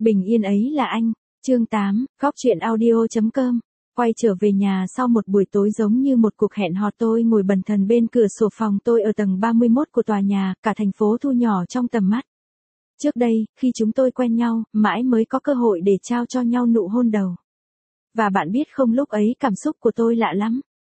Bình yên ấy là anh. Chương 8, Góc truyện audio.com. Quay trở về nhà sau một buổi tối giống như một cuộc hẹn hò, tôi ngồi bần thần bên cửa sổ phòng tôi ở tầng 31 của tòa nhà, cả thành phố thu nhỏ trong tầm mắt. Trước đây, khi chúng tôi quen nhau, mãi mới có cơ hội để trao cho nhau nụ hôn đầu. Và bạn biết không, lúc ấy cảm xúc của tôi lạ lắm.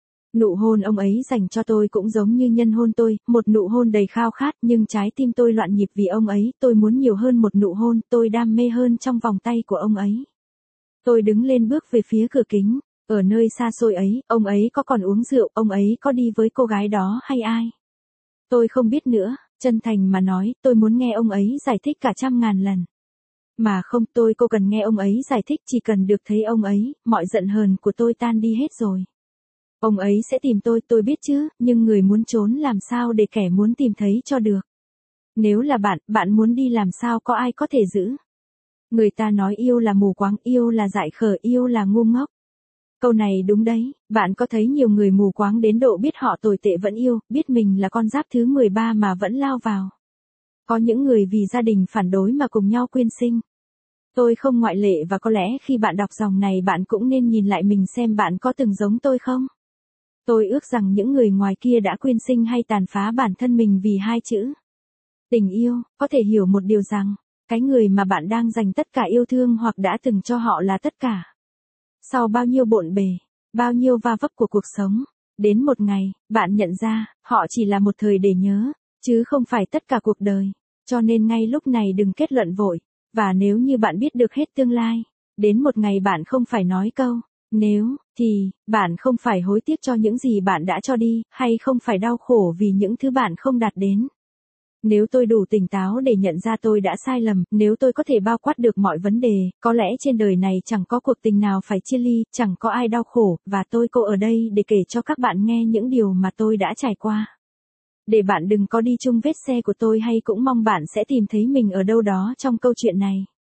Nụ hôn ông ấy dành cho tôi cũng giống như Nhân hôn tôi, một nụ hôn đầy khao khát, nhưng trái tim tôi loạn nhịp vì ông ấy, tôi muốn nhiều hơn một nụ hôn, tôi đam mê hơn trong vòng tay của ông ấy. Tôi đứng lên bước về phía cửa kính, ở nơi xa xôi ấy, ông ấy có còn uống rượu, ông ấy có đi với cô gái đó hay ai? Tôi không biết nữa, chân thành mà nói, tôi muốn nghe ông ấy giải thích cả 100.000 lần. Mà không, tôi cô cần nghe ông ấy giải thích, chỉ cần được thấy ông ấy, mọi giận hờn của tôi tan đi hết rồi. Ông ấy sẽ tìm tôi biết chứ, nhưng người muốn trốn làm sao để kẻ muốn tìm thấy cho được. Nếu là bạn muốn đi làm sao có ai có thể giữ. Người ta nói yêu là mù quáng, yêu là dại khờ, yêu là ngu ngốc. Câu này đúng đấy, bạn có thấy nhiều người mù quáng đến độ biết họ tồi tệ vẫn yêu, biết mình là con giáp thứ 13 mà vẫn lao vào. Có những người vì gia đình phản đối mà cùng nhau quyên sinh. Tôi không ngoại lệ, và có lẽ khi bạn đọc dòng này bạn cũng nên nhìn lại mình xem bạn có từng giống tôi không? Tôi ước rằng những người ngoài kia đã quyên sinh hay tàn phá bản thân mình vì hai chữ tình yêu, có thể hiểu một điều rằng, cái người mà bạn đang dành tất cả yêu thương hoặc đã từng cho họ là tất cả. Sau bao nhiêu bộn bề, bao nhiêu va vấp của cuộc sống, đến một ngày, bạn nhận ra, họ chỉ là một thời để nhớ, chứ không phải tất cả cuộc đời. Cho nên ngay lúc này đừng kết luận vội, và nếu như bạn biết được hết tương lai, đến một ngày bạn không phải nói câu, nếu, thì, bạn không phải hối tiếc cho những gì bạn đã cho đi, hay không phải đau khổ vì những thứ bạn không đạt đến. Nếu tôi đủ tỉnh táo để nhận ra tôi đã sai lầm, nếu tôi có thể bao quát được mọi vấn đề, có lẽ trên đời này chẳng có cuộc tình nào phải chia ly, chẳng có ai đau khổ, và cô ở đây để kể cho các bạn nghe những điều mà tôi đã trải qua. Để bạn đừng có đi chung vết xe của tôi, hay cũng mong bạn sẽ tìm thấy mình ở đâu đó trong câu chuyện này.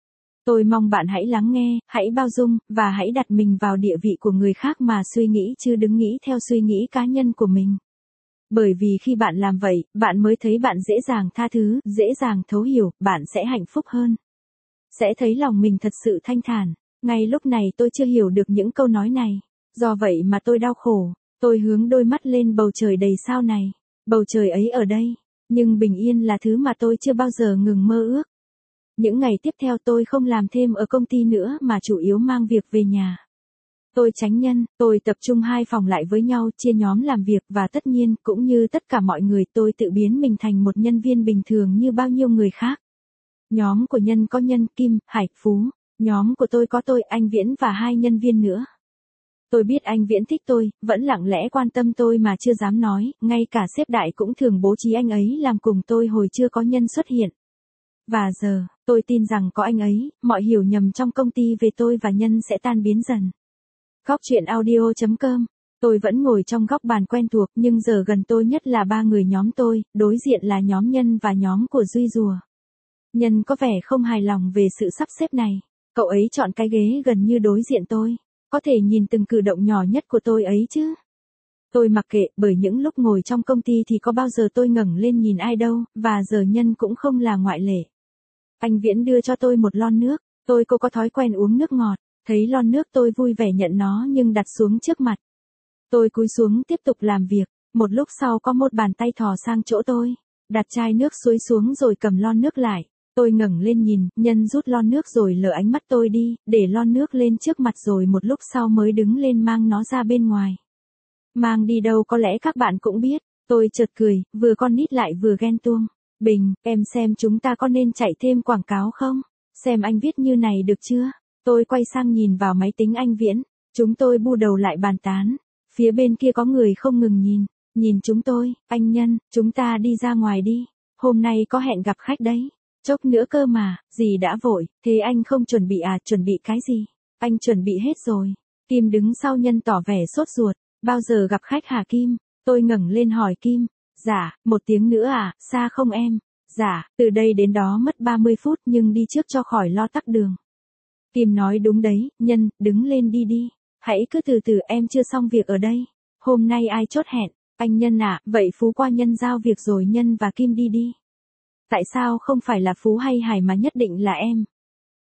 Tôi mong bạn hãy lắng nghe, hãy bao dung, và hãy đặt mình vào địa vị của người khác mà suy nghĩ, chứ đừng nghĩ theo suy nghĩ cá nhân của mình. Bởi vì khi bạn làm vậy, bạn mới thấy bạn dễ dàng tha thứ, dễ dàng thấu hiểu, bạn sẽ hạnh phúc hơn. Sẽ thấy lòng mình thật sự thanh thản. Ngay lúc này tôi chưa hiểu được những câu nói này. Do vậy mà tôi đau khổ. Tôi hướng đôi mắt lên bầu trời đầy sao này. Bầu trời ấy ở đây. Nhưng bình yên là thứ mà tôi chưa bao giờ ngừng mơ ước. Những ngày tiếp theo tôi không làm thêm ở công ty nữa mà chủ yếu mang việc về nhà. Tôi tránh nhân, tôi tập trung 2 phòng lại với nhau, chia nhóm làm việc, và tất nhiên, cũng như tất cả mọi người, tôi tự biến mình thành một nhân viên bình thường như bao nhiêu người khác. Nhóm của Nhân có Nhân, Kim, Hải, Phú. Nhóm của tôi có tôi, anh Viễn và 2 nhân viên nữa. Tôi biết anh Viễn thích tôi, vẫn lặng lẽ quan tâm tôi mà chưa dám nói, ngay cả sếp đại cũng thường bố trí anh ấy làm cùng tôi hồi chưa có Nhân xuất hiện. Và giờ, tôi tin rằng có anh ấy, mọi hiểu nhầm trong công ty về tôi và Nhân sẽ tan biến dần. Góc truyện audio.com. Tôi vẫn ngồi trong góc bàn quen thuộc, nhưng giờ gần tôi nhất là 3 người nhóm tôi, đối diện là nhóm Nhân và nhóm của Duy Rùa. Nhân có vẻ không hài lòng về sự sắp xếp này. Cậu ấy chọn cái ghế gần như đối diện tôi. Có thể nhìn từng cử động nhỏ nhất của tôi ấy chứ. Tôi mặc kệ, bởi những lúc ngồi trong công ty thì có bao giờ tôi ngẩng lên nhìn ai đâu, và giờ Nhân cũng không là ngoại lệ. Anh Viễn đưa cho tôi một lon nước. Cô có thói quen uống nước ngọt. Thấy lon nước tôi vui vẻ nhận nó nhưng đặt xuống trước mặt. Tôi cúi xuống tiếp tục làm việc. Một lúc sau có một bàn tay thò sang chỗ tôi. Đặt chai nước suối xuống rồi cầm lon nước lại. Tôi ngẩng lên nhìn, Nhân rút lon nước rồi lờ ánh mắt tôi đi, để lon nước lên trước mặt rồi một lúc sau mới đứng lên mang nó ra bên ngoài. Mang đi đâu có lẽ các bạn cũng biết. Tôi chợt cười, vừa con nít lại vừa ghen tuông. Bình, em xem chúng ta có nên chạy thêm quảng cáo không? Xem anh viết như này được chưa? Tôi quay sang nhìn vào máy tính anh Viễn. Chúng tôi bu đầu lại bàn tán. Phía bên kia có người không ngừng nhìn. Nhìn chúng tôi, anh Nhân, chúng ta đi ra ngoài đi. Hôm nay có hẹn gặp khách đấy. Chốc nữa cơ mà, gì đã vội, thế anh không chuẩn bị à, chuẩn bị cái gì? Anh chuẩn bị hết rồi. Kim đứng sau Nhân tỏ vẻ sốt ruột. Bao giờ gặp khách hả Kim? Tôi ngẩng lên hỏi Kim. Dạ, 1 tiếng nữa à, xa không em? Dạ, từ đây đến đó mất 30 phút nhưng đi trước cho khỏi lo tắc đường. Kim nói đúng đấy, Nhân, đứng lên đi đi. Hãy cứ từ từ, em chưa xong việc ở đây. Hôm nay ai chốt hẹn? Anh Nhân à, vậy Phú qua Nhân giao việc rồi Nhân và Kim đi đi. Tại sao không phải là Phú hay Hải mà nhất định là em?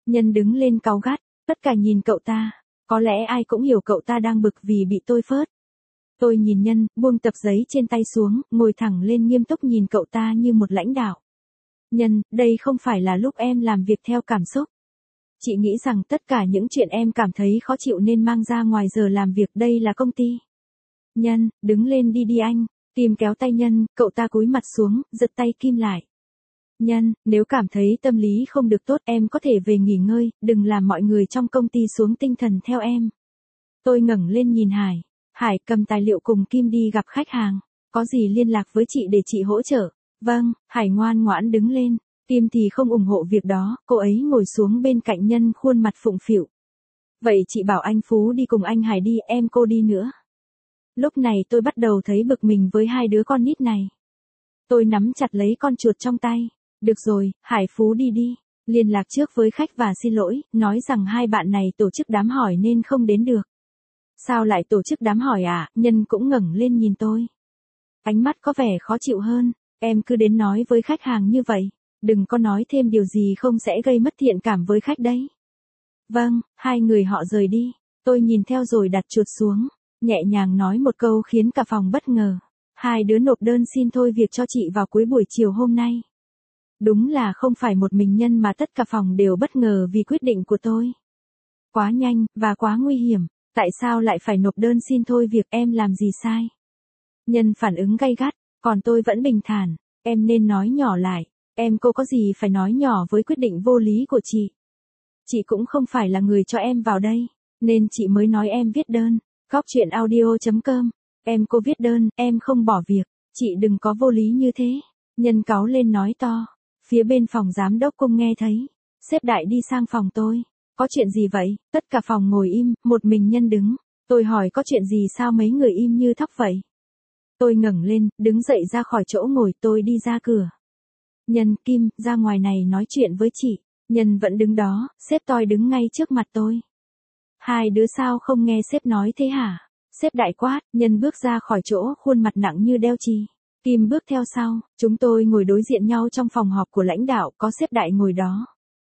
Nhân đứng lên cáu gắt, tất cả nhìn cậu ta. Có lẽ ai cũng hiểu cậu ta đang bực vì bị tôi phớt. Tôi nhìn Nhân, buông tập giấy trên tay xuống, ngồi thẳng lên nghiêm túc nhìn cậu ta như một lãnh đạo. Nhân, đây không phải là lúc em làm việc theo cảm xúc. Chị nghĩ rằng tất cả những chuyện em cảm thấy khó chịu nên mang ra ngoài giờ làm việc, đây là công ty. Nhân, đứng lên đi anh. Kim kéo tay Nhân, cậu ta cúi mặt xuống, giật tay Kim lại. Nhân, nếu cảm thấy tâm lý không được tốt em có thể về nghỉ ngơi, đừng làm mọi người trong công ty xuống tinh thần theo em. Tôi ngẩng lên nhìn Hải. Hải cầm tài liệu cùng Kim đi gặp khách hàng. Có gì liên lạc với chị để chị hỗ trợ. Vâng, Hải ngoan ngoãn đứng lên. Kim thì không ủng hộ việc đó, cô ấy ngồi xuống bên cạnh Nhân khuôn mặt phụng phịu. Vậy chị bảo anh Phú đi cùng anh Hải đi, em cô đi nữa. Lúc này tôi bắt đầu thấy bực mình với hai đứa con nít này. Tôi nắm chặt lấy con chuột trong tay. Được rồi, Hải Phú đi đi. Liên lạc trước với khách và xin lỗi, nói rằng hai bạn này tổ chức đám hỏi nên không đến được. Sao lại tổ chức đám hỏi à? Nhân cũng ngẩng lên nhìn tôi. Ánh mắt có vẻ khó chịu hơn. Em cứ đến nói với khách hàng như vậy. Đừng có nói thêm điều gì không sẽ gây mất thiện cảm với khách đấy. Vâng, hai người họ rời đi. Tôi nhìn theo rồi đặt chuột xuống. Nhẹ nhàng nói một câu khiến cả phòng bất ngờ. Hai đứa nộp đơn xin thôi việc cho chị vào cuối buổi chiều hôm nay. Đúng là không phải một mình Nhân mà tất cả phòng đều bất ngờ vì quyết định của tôi. Quá nhanh, và quá nguy hiểm. Tại sao lại phải nộp đơn xin thôi việc, em làm gì sai? Nhân phản ứng gay gắt, còn tôi vẫn bình thản. Em nên nói nhỏ lại. Em cô có gì phải nói nhỏ với quyết định vô lý của chị. Chị cũng không phải là người cho em vào đây. Nên chị mới nói em viết đơn. Góc chuyện audio.com. Em cô viết đơn, em không bỏ việc. Chị đừng có vô lý như thế. Nhân cáu lên nói to. Phía bên phòng giám đốc cung nghe thấy. Sếp Đại đi sang phòng tôi. Có chuyện gì vậy? Tất cả phòng ngồi im, một mình Nhân đứng. Tôi hỏi có chuyện gì sao mấy người im như thóc vậy? Tôi ngẩng lên, đứng dậy ra khỏi chỗ ngồi, tôi đi ra cửa. Nhân, Kim, ra ngoài này nói chuyện với chị. Nhân vẫn đứng đó, sếp tôi đứng ngay trước mặt tôi. Hai đứa sao không nghe sếp nói thế hả? Sếp Đại quát. Nhân bước ra khỏi chỗ, khuôn mặt nặng như đeo chì. Kim bước theo sau, chúng tôi ngồi đối diện nhau trong phòng họp của lãnh đạo, có sếp Đại ngồi đó.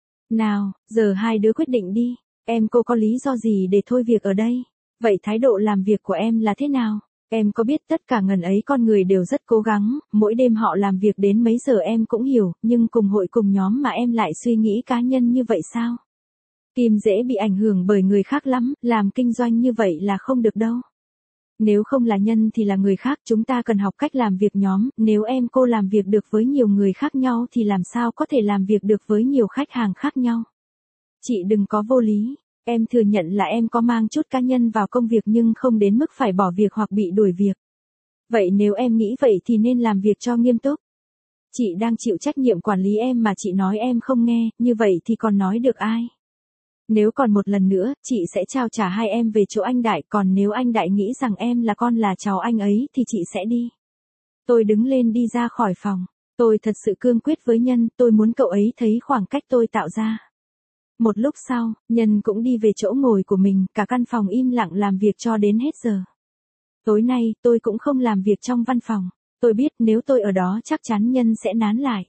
Nào, giờ hai đứa quyết định đi. Em cô có lý do gì để thôi việc ở đây? Vậy thái độ làm việc của em là thế nào? Em có biết tất cả ngần ấy con người đều rất cố gắng, mỗi đêm họ làm việc đến mấy giờ em cũng hiểu, nhưng cùng hội cùng nhóm mà em lại suy nghĩ cá nhân như vậy sao? Kim dễ bị ảnh hưởng bởi người khác lắm, làm kinh doanh như vậy là không được đâu. Nếu không là Nhân thì là người khác, chúng ta cần học cách làm việc nhóm, nếu em cô làm việc được với nhiều người khác nhau thì làm sao có thể làm việc được với nhiều khách hàng khác nhau. Chị đừng có vô lý, em thừa nhận là em có mang chút cá nhân vào công việc nhưng không đến mức phải bỏ việc hoặc bị đuổi việc. Vậy nếu em nghĩ vậy thì nên làm việc cho nghiêm túc. Chị đang chịu trách nhiệm quản lý em mà chị nói em không nghe, như vậy thì còn nói được ai? Nếu còn một lần nữa, chị sẽ trao trả hai em về chỗ anh Đại, còn nếu anh Đại nghĩ rằng em là con là cháu anh ấy thì chị sẽ đi. Tôi đứng lên đi ra khỏi phòng. Tôi thật sự cương quyết với Nhân, tôi muốn cậu ấy thấy khoảng cách tôi tạo ra. Một lúc sau, Nhân cũng đi về chỗ ngồi của mình, cả căn phòng im lặng làm việc cho đến hết giờ. Tối nay, tôi cũng không làm việc trong văn phòng. Tôi biết nếu tôi ở đó chắc chắn Nhân sẽ nán lại.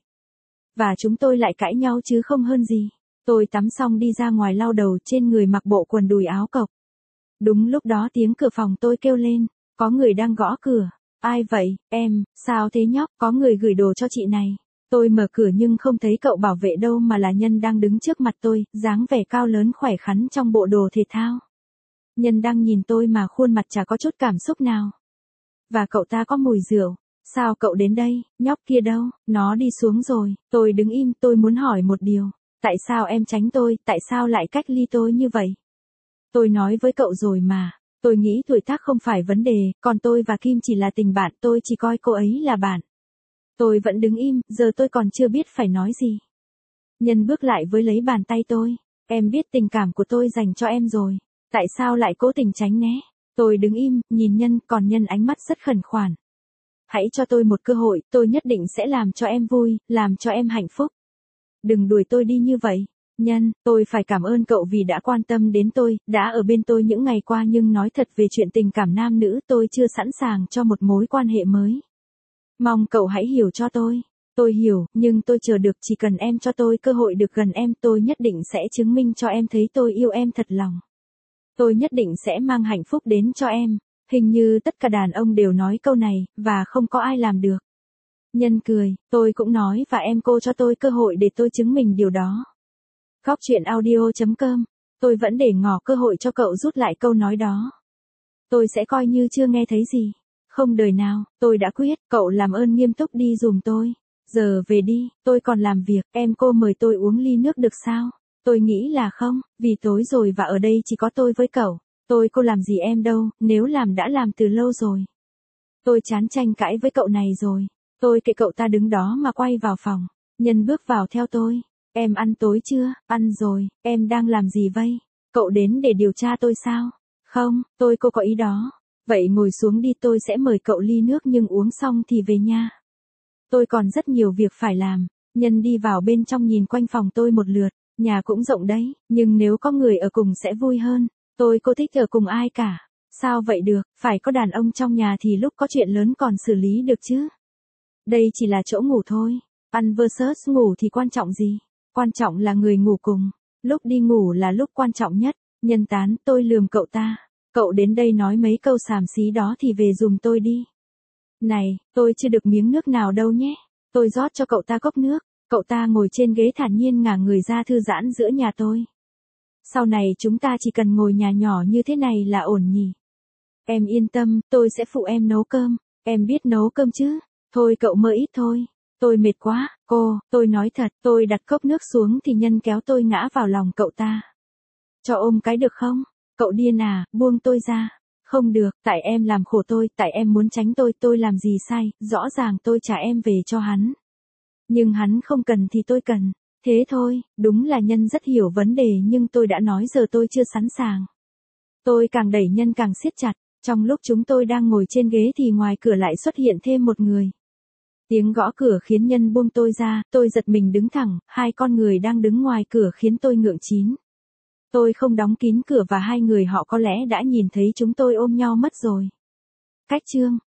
Và chúng tôi lại cãi nhau chứ không hơn gì. Tôi tắm xong đi ra ngoài lau đầu, trên người mặc bộ quần đùi áo cộc. Đúng lúc đó tiếng cửa phòng tôi kêu lên, có người đang gõ cửa. Ai vậy, em, sao thế nhóc, có người gửi đồ cho chị này. Tôi mở cửa nhưng không thấy cậu bảo vệ đâu mà là Nhân đang đứng trước mặt tôi, dáng vẻ cao lớn khỏe khoắn trong bộ đồ thể thao. Nhân đang nhìn tôi mà khuôn mặt chả có chút cảm xúc nào. Và cậu ta có mùi rượu. Sao cậu đến đây, nhóc kia đâu, nó đi xuống rồi. Tôi đứng im, tôi muốn hỏi một điều. Tại sao em tránh tôi, tại sao lại cách ly tôi như vậy? Tôi nói với cậu rồi mà, tôi nghĩ tuổi tác không phải vấn đề, còn tôi và Kim chỉ là tình bạn, tôi chỉ coi cô ấy là bạn. Tôi vẫn đứng im, giờ tôi còn chưa biết phải nói gì. Nhân bước lại với lấy bàn tay tôi, em biết tình cảm của tôi dành cho em rồi, tại sao lại cố tình tránh né? Tôi đứng im, nhìn Nhân, còn Nhân ánh mắt rất khẩn khoản. Hãy cho tôi một cơ hội, tôi nhất định sẽ làm cho em vui, làm cho em hạnh phúc. Đừng đuổi tôi đi như vậy. Nhân, tôi phải cảm ơn cậu vì đã quan tâm đến tôi, đã ở bên tôi những ngày qua, nhưng nói thật về chuyện tình cảm nam nữ tôi chưa sẵn sàng cho một mối quan hệ mới. Mong cậu hãy hiểu cho tôi. Tôi hiểu, nhưng tôi chờ được, chỉ cần em cho tôi cơ hội được gần em, tôi nhất định sẽ chứng minh cho em thấy tôi yêu em thật lòng. Tôi nhất định sẽ mang hạnh phúc đến cho em. Hình như tất cả đàn ông đều nói câu này, và không có ai làm được. Nhân cười, tôi cũng nói và em cô cho tôi cơ hội để tôi chứng minh điều đó. Góc chuyện audio.com. Tôi vẫn để ngỏ cơ hội cho cậu rút lại câu nói đó. Tôi sẽ coi như chưa nghe thấy gì. Không đời nào, tôi đã quyết, cậu làm ơn nghiêm túc đi giùm tôi. Giờ về đi, tôi còn làm việc, em cô mời tôi uống ly nước được sao? Tôi nghĩ là không, vì tối rồi và ở đây chỉ có tôi với cậu. Tôi cô làm gì em đâu, nếu làm đã làm từ lâu rồi. Tôi chán tranh cãi với cậu này rồi. Tôi kệ cậu ta đứng đó mà quay vào phòng. Nhân bước vào theo tôi. Em ăn tối chưa? Ăn rồi, em đang làm gì vậy? Cậu đến để điều tra tôi sao? Không, cô có ý đó. Vậy ngồi xuống đi, tôi sẽ mời cậu ly nước nhưng uống xong thì về nha. Tôi còn rất nhiều việc phải làm. Nhân đi vào bên trong nhìn quanh phòng tôi một lượt. Nhà cũng rộng đấy, nhưng nếu có người ở cùng sẽ vui hơn. Cô thích ở cùng ai cả. Sao vậy được, phải có đàn ông trong nhà thì lúc có chuyện lớn còn xử lý được chứ. Đây chỉ là chỗ ngủ thôi. Ăn versus ngủ thì quan trọng gì? Quan trọng là người ngủ cùng. Lúc đi ngủ là lúc quan trọng nhất. Nhân tán, tôi lườm cậu ta. Cậu đến đây nói mấy câu xàm xí đó thì về giùm tôi đi. Này, tôi chưa được miếng nước nào đâu nhé. Tôi rót cho cậu ta cốc nước. Cậu ta ngồi trên ghế thản nhiên ngả người ra thư giãn giữa nhà tôi. Sau này chúng ta chỉ cần ngồi nhà nhỏ như thế này là ổn nhỉ. Em yên tâm, tôi sẽ phụ em nấu cơm. Em biết nấu cơm chứ? Thôi cậu mơ ít thôi. Tôi mệt quá, tôi nói thật, tôi đặt cốc nước xuống thì Nhân kéo tôi ngã vào lòng cậu ta. Cho ôm cái được không? Cậu điên à, buông tôi ra. Không được, tại em làm khổ tôi, tại em muốn tránh tôi làm gì sai, rõ ràng tôi trả em về cho hắn. Nhưng hắn không cần thì tôi cần. Thế thôi, đúng là Nhân rất hiểu vấn đề nhưng tôi đã nói giờ tôi chưa sẵn sàng. Tôi càng đẩy Nhân càng siết chặt. Trong lúc chúng tôi đang ngồi trên ghế thì ngoài cửa lại xuất hiện thêm một người. Tiếng gõ cửa khiến Nhân buông tôi ra, tôi giật mình đứng thẳng, hai con người đang đứng ngoài cửa khiến tôi ngượng chín. Tôi không đóng kín cửa và hai người họ có lẽ đã nhìn thấy chúng tôi ôm nhau mất rồi. Cách chương